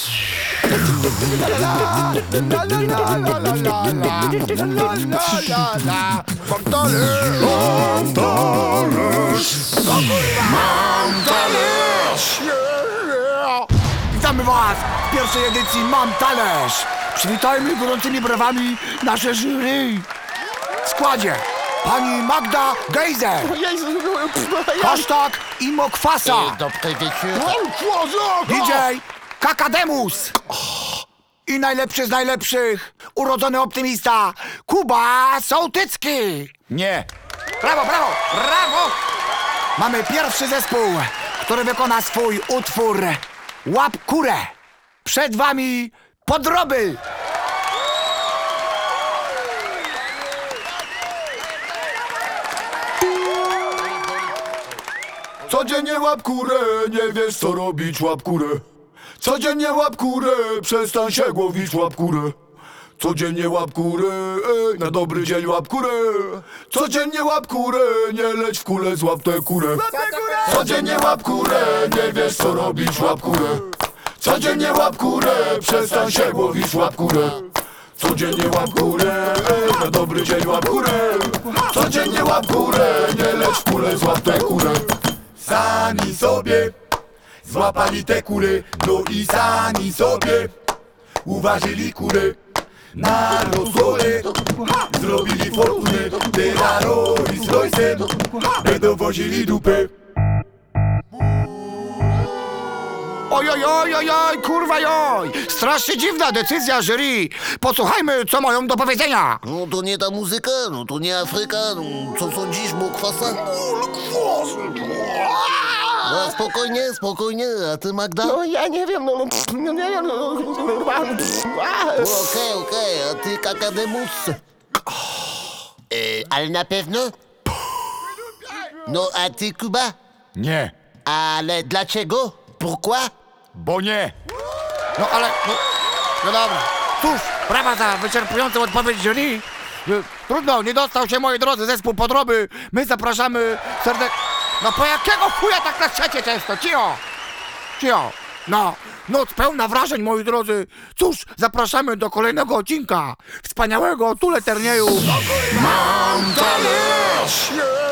Mam talerz! Mam talerz! Mam talerz! Witamy was w pierwszej edycji Mam talerz! Przywitajmy gorącymi brawami nasze jury. W składzie pani Magda Gejzer, hashtag Imokwasa, Dobry wieczór. DJ Kakademus i najlepszy z najlepszych, urodzony optymista Kuba Sołtycki. Nie. Brawo, brawo, brawo! Mamy pierwszy zespół, który wykona swój utwór Łap kurę. Przed wami Podroby. Codziennie łap kurę, nie wiesz co robić, łap kurę. Codziennie łap kurę, przestań się głowić, łap kurę. Codziennie łap kurę, na dobry dzień łap kurę. Codziennie łap kurę, nie leć w kulę, złap tę kurę. Codziennie łap kurę, nie wiesz co robić, łap kurę. Codziennie łap kurę, przestań się głowić, łap kurę. Codziennie łap kurę, na dobry dzień łap kurę. Codziennie łap kurę, nie leć w kulę, złap tę kurę. Sami sobie złapali te kury, no i sami sobie uważyli kury. Na rosole zrobili fortunę, teraz Roy z Roysem będą wozili dupę. Oj, oj, oj, oj, oj, kurwa joj! Strasznie dziwna decyzja jury. Posłuchajmy, co mają do powiedzenia. No to nie ta muzyka, no to nie Afryka, no co sądzisz, Mokwasa? No spokojnie, spokojnie, a ty Magda? No ja nie wiem, no nie wiem, Okej, a ty Kakademus? Ale na pewno? No a ty Kuba? Nie, Ale dlaczego? Pourquoi? bo nie. No ale, no dobra. Cóż, brawa za wyczerpującą odpowiedź jury. Trudno, nie dostał się, moi drodzy, zespół Podroby. My zapraszamy serdecznie. No po jakiego chuja tak klaszczecie często? Cio! Cio! No, noc pełna wrażeń, moi drodzy. Cóż, zapraszamy do kolejnego odcinka wspaniałego tuleturnieju. Mam talerz!